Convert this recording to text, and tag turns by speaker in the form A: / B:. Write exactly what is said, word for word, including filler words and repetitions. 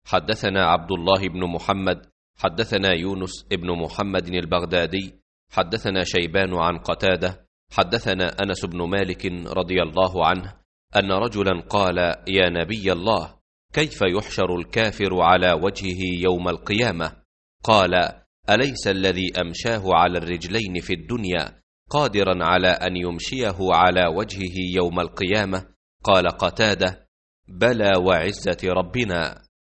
A: حدثنا عبد الله بن محمد حدثنا يونس بن محمد البغدادي حدثنا شيبان عن قتادة حدثنا أنس بن مالك رضي الله عنه أن رجلا قال: يا نبي الله، كيف يحشر الكافر على وجهه يوم القيامة؟ قال: أليس الذي أمشاه على الرجلين في الدنيا قادرا على أن يمشيه على وجهه يوم القيامة؟ قال قتادة: بلى وعزة ربنا.